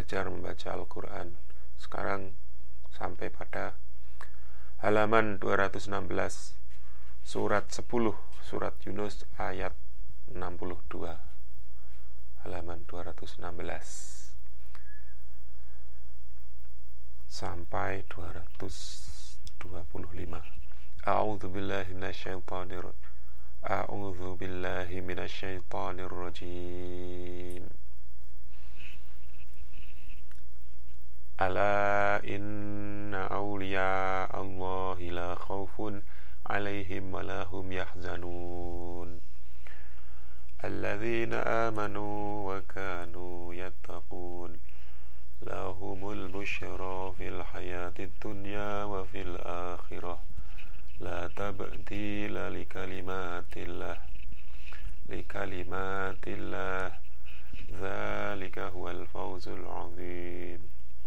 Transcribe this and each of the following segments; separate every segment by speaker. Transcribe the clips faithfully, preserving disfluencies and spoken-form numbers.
Speaker 1: belajar membaca Al-Quran. Sekarang sampai pada halaman dua ratus enam belas, surat sepuluh, surat Yunus ayat enam puluh dua. Halaman dua ratus enam belas sampai dua ratus dua puluh lima. A'udzu billahi minasyaitonir A'udzu billahi minasyaitonir rajim. Ala inna awliya Allahi la khawfun alaihim wa lahum yahzanun alladzina amanu wa kanu yattaqun lahumul busyra fil hayatid dunya wa fil akhirah la tabdila li kalimatillah li kalimatillah dzalika huwal fawzul 'adzim.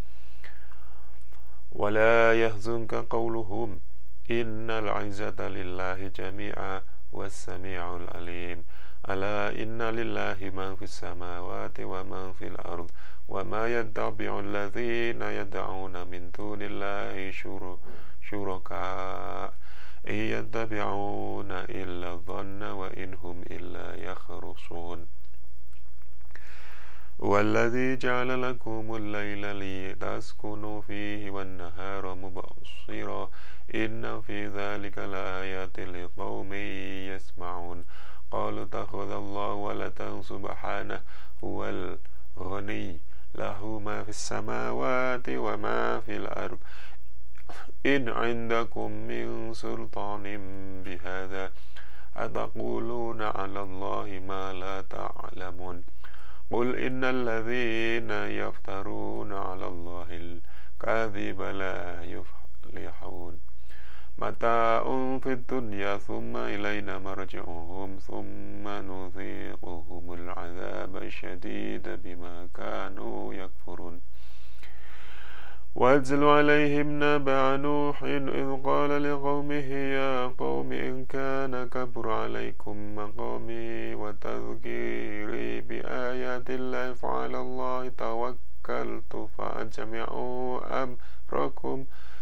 Speaker 1: ولا يحزنك قولهم إن العزة لله جميعا والسميع العليم ألا إن لله ما في السماوات وما في الأرض وما يتبع الذين يدعون من دون الله شركاء إن يتبعون إلا الظن وإن هم إلا يخرصون والذي جعل لكم الليل لتسكنوا فيه والنهار مبصرا إن في ذلك لآيات لقوم يسمعون قالوا اتخذ الله ولدا سبحانه هو الغني له ما في السماوات وما في الأرض إن عندكم من سلطان بهذا أتقولون على الله ما لا تعلمون قل إن الذين يفترون على الله الكاذب لا يفلحون متاع في الدنيا ثم إلينا مرجعهم ثم نذيقهم العذاب الشديد بما كانوا يكفرون واتل عليهم نبأ نوح إذ قال لقومه يا قوم إن كان كبر عليكم مقامي وتذكيري بآيات الله فعلى الله توكلت فأجمعوا أمركم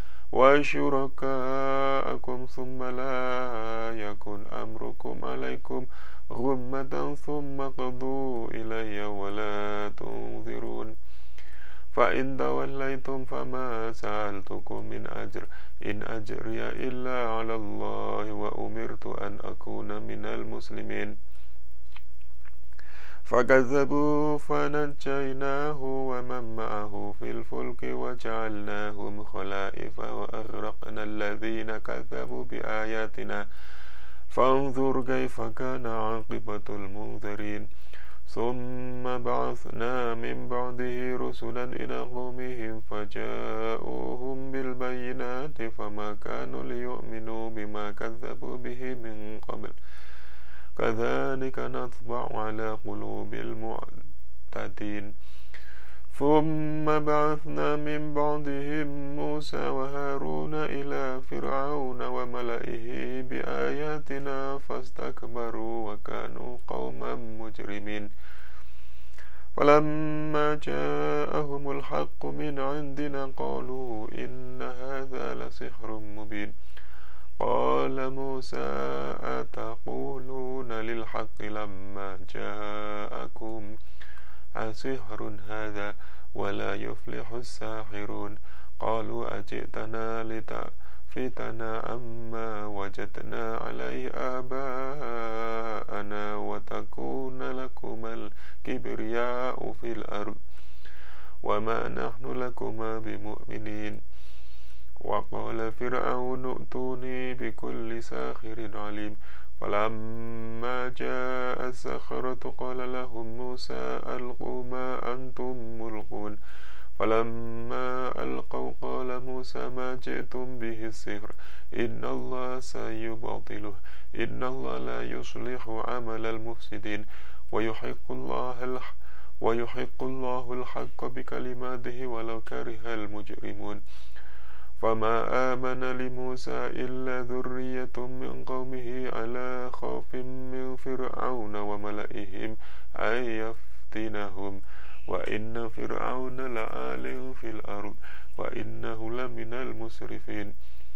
Speaker 1: وشركاءكم ثم لا يكن أمركم عليكم غمة ثم قضوا إلي ولا تنظرون فإن توليتم فما سألتكم من أجر إن أجري إلا على الله وأمرت أن أكون من المسلمين فكذبوا فنجيناه ومن معه في الفلك وجعلناهم خلائف وأغرقنا الذين كذبوا بآياتنا فانظر كيف كان عاقبة المنذرين ثم بعثنا من بعده رسلا إلى قومهم فجاءوهم بالبينات فما كانوا ليؤمنوا بما كذبوا به من قبل كذلك نطبع على قلوب المعتدين ثم بعثنا من بعدهم موسى وهارون إلى فرعون وملئه بآياتنا فاستكبروا وكانوا قوما مجرمين فلما جاءهم الحق من عندنا قالوا إن هذا لسحر مبين قال موسى أتقولون للحق لما جاءكم أسحر هذا ولا يفلح الساحرون قالوا أجئتنا لتلفتنا عما وجدنا عليه آباءنا وتكون لكما الكبرياء في الأرض وما نحن لكما بمؤمنين وقال فرعون ائتوني بكل ساحر عليم فلما جاء السحرة قال لهم موسى ألقوا ما أنتم ملقون فلما ألقوا قال موسى ما جئتم به السحر إن الله سيبطله إن الله لا يصلح عمل المفسدين ويحق الله الحق ويحق الله الحق بكلماته ولو كره المجرمون فما آمن لموسى إلا ذرية من قومه على خوف من فرعون وملئهم أن يفتنهم وإن فرعون لعال في الأرض وإنه لمن المسرفين.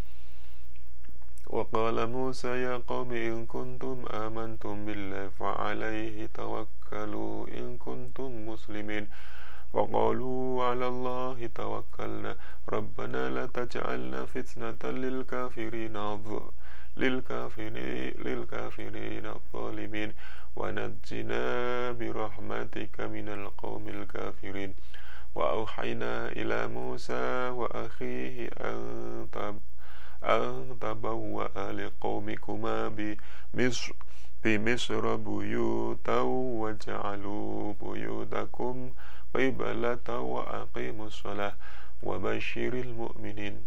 Speaker 1: وقال موسى يا قوم إن كنتم آمنتم بالله فعليه توكلوا إن كنتم مسلمين. وقالوا على الله توكلنا ربنا لا تجعلنا فتنة للكافرين للكافرين للكافرين الظالمين ونجنا برحمتك من القوم الكافرين. وأوحينا إلى موسى وأخيه أن تبوأ لقومكما بمصر بمصر بيوتا وجعلوا بيوتكم قبلة وأقيموا الصلاة وبشر المؤمنين.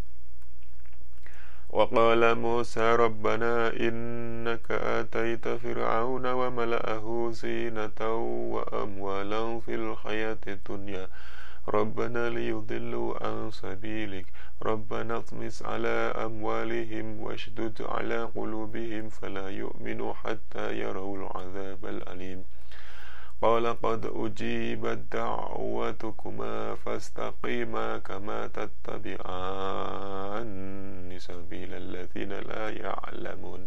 Speaker 1: وقال موسى ربنا إنك آتيت فرعون وملأه زينة وأموالا في الحياة الدنيا ربنا ليضلوا عن سبيلك ربنا اطمس على أموالهم واشدد على قلوبهم فلا يؤمنوا حتى يروا العذاب الأليم. قال قد أجيبت دعوتكما فاستقيما كما تتبعان سبيل الذين لا يعلمون.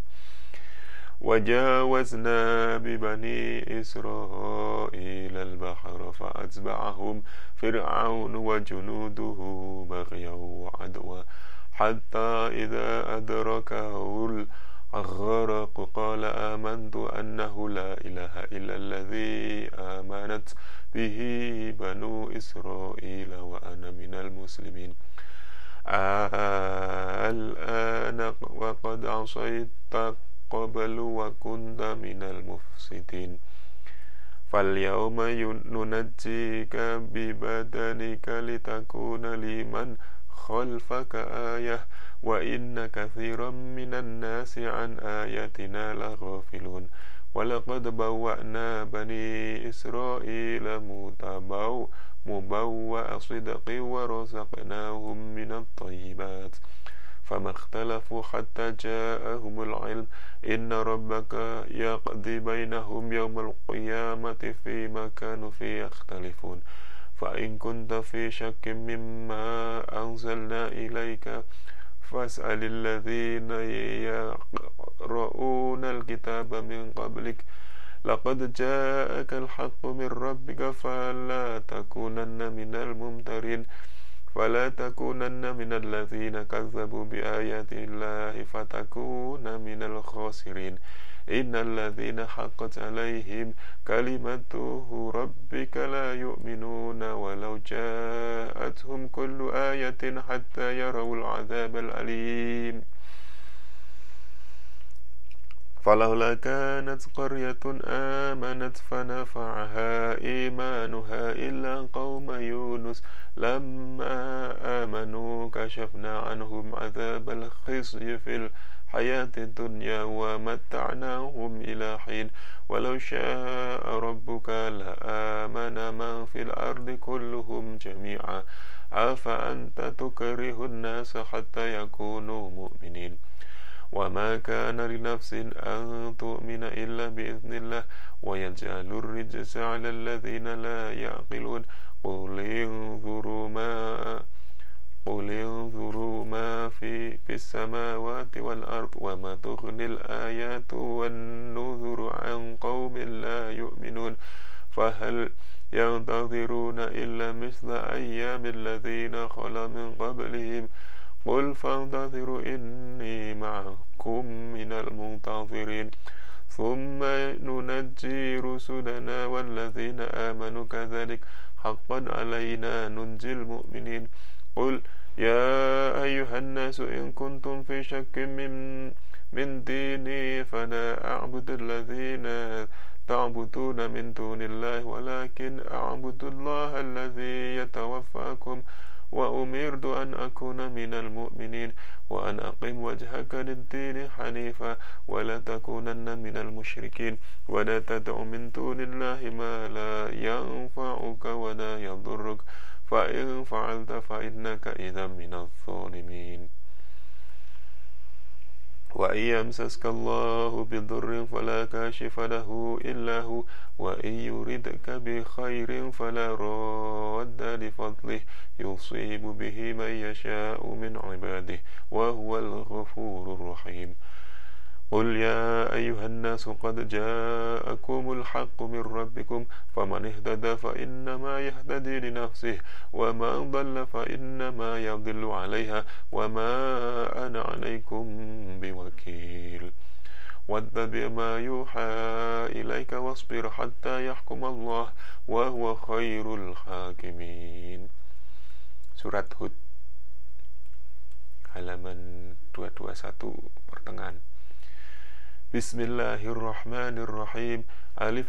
Speaker 1: وجاوزنا ببني إسرائيل البحر فأتبعهم فرعون وجنوده بغيا وعدوا حتى إذا أدركه الغرق قال آمنت أنه لا إله إلا الذي آمنت به بنو إسرائيل وأنا من المسلمين. الآن وقد عصيت قبل وكنت من المفسدين فاليوم ننجيك ببدنك لتكون لمن خلفك آية وإن كثيرا من الناس عن آياتنا لغافلون. ولقد بوأنا بني إسرائيل مبوأ صدق ورزقناهم من الطيبات فما اختلفوا حتى جاءهم العلم إن ربك يقضي بينهم يوم القيامة فيما كانوا فيه يختلفون. فإن كنت في شك مما أنزلنا إليك فاسأل الذين يقرؤون الكتاب من قبلك لقد جاءك الحق من ربك فلا تكونن من الممترين فلا تكونن من الذين كذبوا بآيات الله فتكون من الخاسرين. إن الذين حقت عليهم كلمته ربك لا يؤمنون ولو جاءتهم كل آية حتى يروا العذاب الأليم. فلولا كانت قرية آمنت فنفعها إيمانها إلا قوم يونس لما آمنوا كشفنا عنهم عذاب الخزي في الحياة الدنيا ومتعناهم إلى حين ولو شاء ربك لآمن من في الأرض كلهم جميعا أفأنت تكره الناس حتى يكونوا مؤمنين. وما كان لنفس أن تؤمن إلا بإذن الله ويجعل الرجس على الذين لا يعقلون. قل انظروا ما قل انظروا ما في, في السماوات والأرض وما تغني الآيات والنذر عن قوم لا يؤمنون فهل ينتظرون إلا مثل أيام الذين خلا من قبلهم قل فانتظروا إني معكم من المنتظرين ثم ننجي رسلنا والذين آمنوا كذلك حقا علينا ننجي المؤمنين. قل يا أيها الناس إن كنتم في شك من, من ديني فلا أعبد الذين تعبدون من دون الله ولكن أعبد الله الذي يتوفاكم وأمرت أن أكون من المؤمنين وأن أقم وجهك للدين حنيفا ولا تكونن من المشركين ولا تدع من دون الله ما لا ينفعك ولا يضرك فإن فعلت فإنك إذا من الظالمين. وإن يمسسك الله بضر فلا كاشف له إلا هو وإن يردك بخير فلا راد لفضله يصيب به من يشاء من عباده وهو الغفور الرحيم قل يا أيها الناس قد جاءكم الحق من ربكم فمن اهتدى فإنما يهتدي لنفسه ومن ضل فإنما يضل عليها وما أنا عليكم بوكيل واتبع ما يوحى إليك واصبر حتى يحكم الله وهو خير الحاكمين. Surat Hud halaman dua ratus dua puluh satu pertengahan. Bismillahirrahmanirrahim. Alif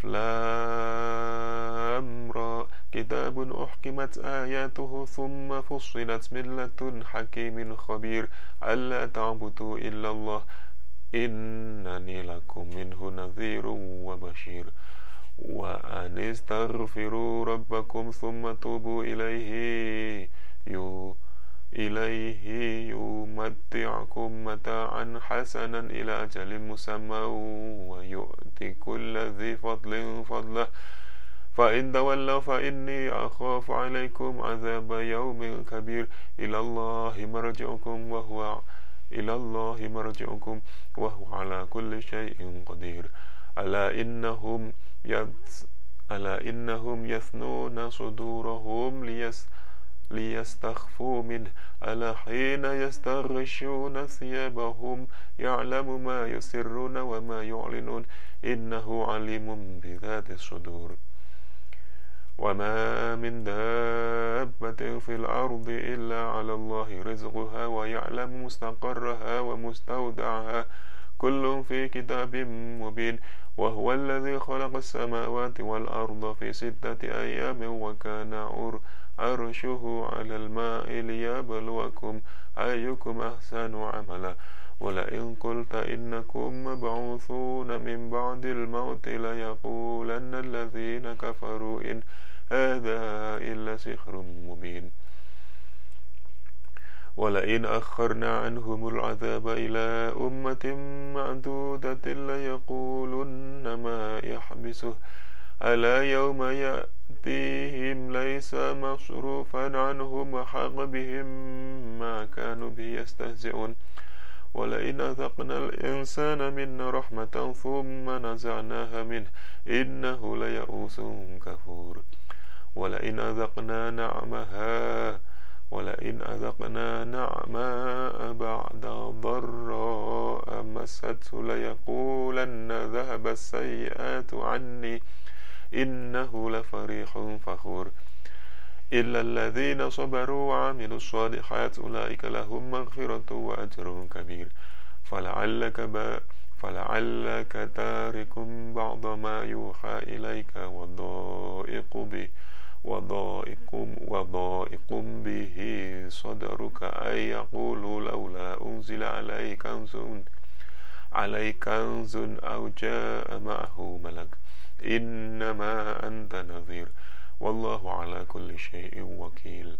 Speaker 1: Lam Ra. Kitabun uhkimat ayatuhu thumma fussilat min ladun hakimin khabir. Alla ta'budu illallah. Innani lakum minhu nadhirun wa bashir. Wa anistaghfiru rabbakum thumma tubu ilayhi yu إليه يمتعكم متاعا حسنا إلى أجل مسمى ويؤتي كل ذي فضل فضله فإن تولوا فإني أخاف عليكم عذاب يوم كبير إلى الله مرجعكم وهو إلى الله مرجعكم وهو على كل شيء قدير ألا إنهم يث ألا إنهم يثنون صدورهم ليس ليستخفوا منه ألا حين يستغشون ثيابهم يعلم ما يسرون وما يعلنون إنه عليم بذات الصدور وما من دابة في الأرض إلا على الله رزقها ويعلم مستقرها ومستودعها كل في كتاب مبين وهو الذي خلق السماوات والأرض في ستة أيام وكان عر عرشه على الماء ليبلوكم أيكم أحسن عملا ولئن قلت إنكم مبعوثون من بعد الموت ليقولن الذين كفروا إن هذا إلا سحر مبين ولئن أخرنا عنهم العذاب إلى أمة معدودة ليقولن ما يحبسه ألا يوم يأتيهم ليس مصروفا عنهم وحاق بهم ما كانوا به يستهزئون ولئن أذقنا الإنسان منا رحمة ثم نزعناها منه إنه ليئوس كفور ولئن أذقنا نعمها ولئن أذقنا نعماء بعد ضراء مسته ليقولن ذهب السيئات عني إنه لفريح فخور إلا الذين صبروا وعملوا الصالحات أولئك لهم مغفرة وأجر كبير فلعلك با فلعلك تارك بعض ما يوحى إليك وضائق به وضائق وضائق به صدرك أن يقولوا لولا أنزل عليه كنز عليه كنز أو جاء معه ملك إنما أنت نذير والله على كل شيء وكيل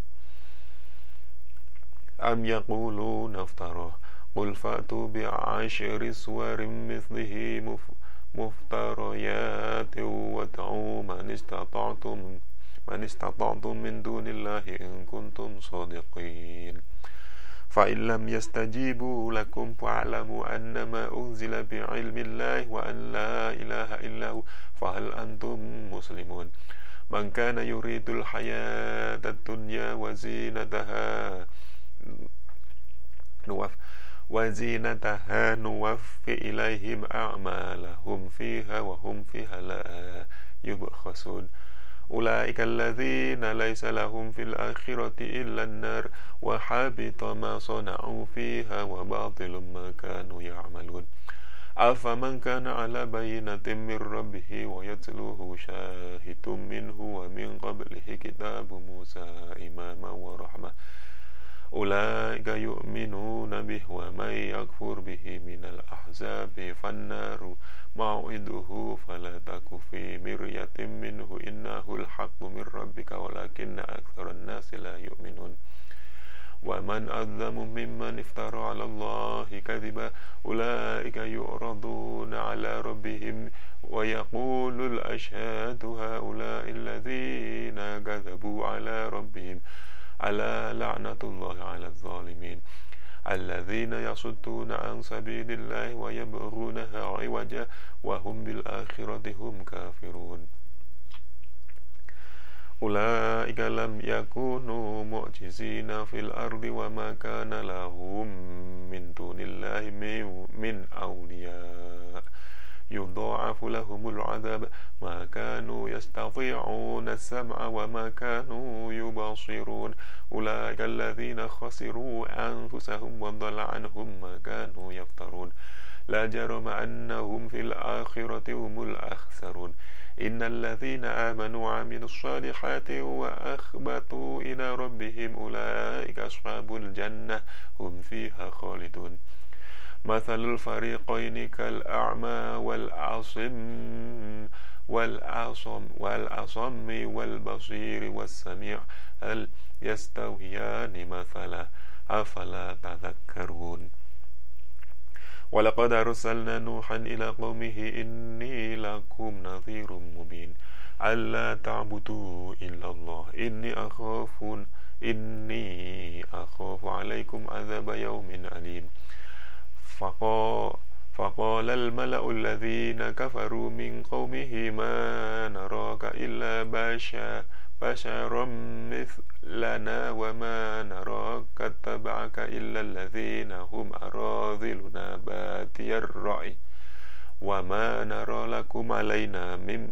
Speaker 1: أم يقولون افتراه قل فأتوا بعشر سور مثله مفتريات وادعوا من استطعتم من استطعتم من دون الله إن كنتم صادقين فإن لم يستجيبوا لكم فاعلموا أنما أنزل بعلم الله وأن لا إله إلا هو فهل أنتم مسلمون من كان يريد الحياة الدنيا وزينتها نوف وزينتها نوفي إليهم أعمالهم فيها وهم فيها لا يبخسون أولئك الذين ليس لهم في الآخرة إلا النار وحبط ما صنعوا فيها وباطل ما كانوا يعملون أفمن كان على بينة من ربه ويتلوه شاهد منه ومن قبله كتاب موسى إماما ورحمة أولئك يؤمنون به ومن يكفر به من الأحزاب فالنار موعده فلا تك في مرية منه إنه الحق من ربك ولكن أكثر الناس لا يؤمنون وما ومن أظلم ممن افترى على الله كذبا أولئك يعرضون على ربهم ويقول الأشهاد هؤلاء الذين كذبوا على ربهم ألا لعنة الله على الظالمين الذين يصدون عن سبيل الله ويبغونها عوجا وهم بالآخرة هم كافرون أولئك لم يكونوا معجزين في الأرض وما كان لهم من دون الله من أولياء يضاعف لهم العذاب ما كانوا يستطيعون السمع وما كانوا يبصرون أولئك الذين خسروا أنفسهم وضل عنهم ما كانوا يفترون لا جرم أنهم في الآخرة هم الأخسرون إن الذين آمنوا وعملوا الصالحات وأخبتوا إلى ربهم أولئك أصحاب الجنة هم فيها خالدون مثل الفريقين كالأعمى والأصم والأصم والأصم والبصير والسميع هل يستويان مثلا أفلا تذكرون ولقد أرسلنا نوحا إلى قومه إني لكم نذير مبين ألا تعبدوا إلا الله إني أخاف إني أخاف عليكم عذاب يوم أليم فقال, فقال الملأ الذين كفروا من قومه ما نراك إلا بشا بشرا مثلنا وما نراك اتبعك إلا الذين هم أراذلنا بادي الرأي وما نرى لكم علينا من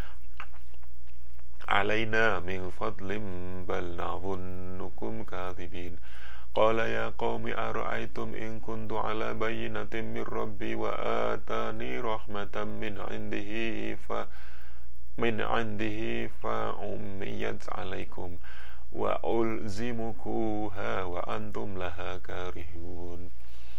Speaker 1: علينا من فضل بل نظنكم كاذبين قال يا قوم أرأيتم إن كنت على بينة من ربي وآتاني رحمة من عنده ف من عنده فعميت عليكم وألزمكوها وأنتم لها كارهون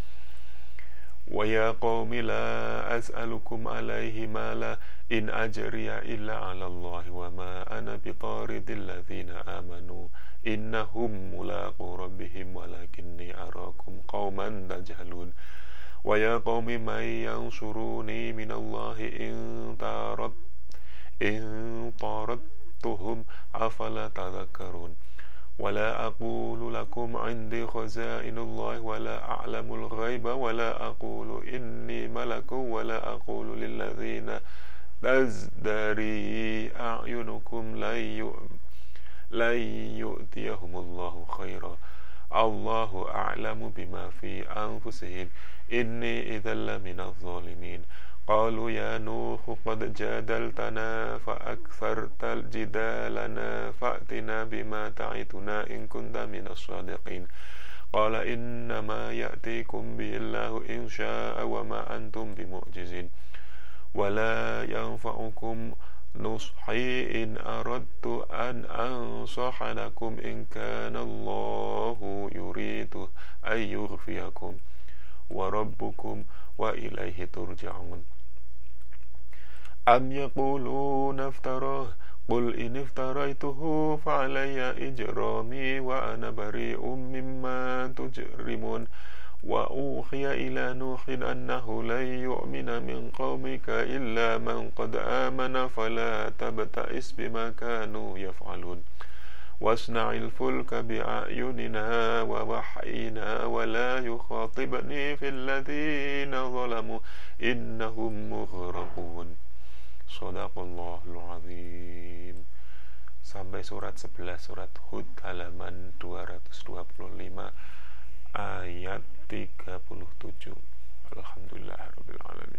Speaker 1: ويا قوم لا أسألكم عليه مالا إن أجري إلا على الله وما أنا بطارد الذين آمنوا إنهم ملاقو ربهم ولكني أراكم قوما تجهلون ويا قوم من ينصروني من الله إن طردت إن طردتهم أفلا تذكرون ولا أقول لكم عندي خزائن الله ولا أعلم الغيب ولا أقول إني ملك ولا أقول للذين تزدري أعينكم لن يؤتيهم الله خيرا الله أعلم بما في أنفسهم إني إذا لمن الظالمين قالوا يا نوح قد جادلتنا فأكثرت جدالنا فأتنا بما تعدنا إن كنت من الصادقين قال إنما يأتيكم به الله إن شاء وما أنتم بمعجزين ولا ينفعكم نصحي إن أردت أن أنصح لكم إن كان الله يريد أن يغفيكم وربكم وإليه ترجعون أم يقولون افتراه قل إن افتريته فعلي إجرامي وأنا بريء مما تجرمون وأوحي إلى نوح أنه لن يؤمن من قومك إلا من قد آمن فلا تبتئس بما كانوا يفعلون واصنع الفلك بأعيننا ووحينا ولا يخاطبني في الذين ظلموا إنهم مغرقون Shadaqallahul Azim. Sampai surat sebelas, surat Hud halaman dua ratus dua puluh lima ayat tiga puluh tujuh. Alhamdulillahirabbil alamin.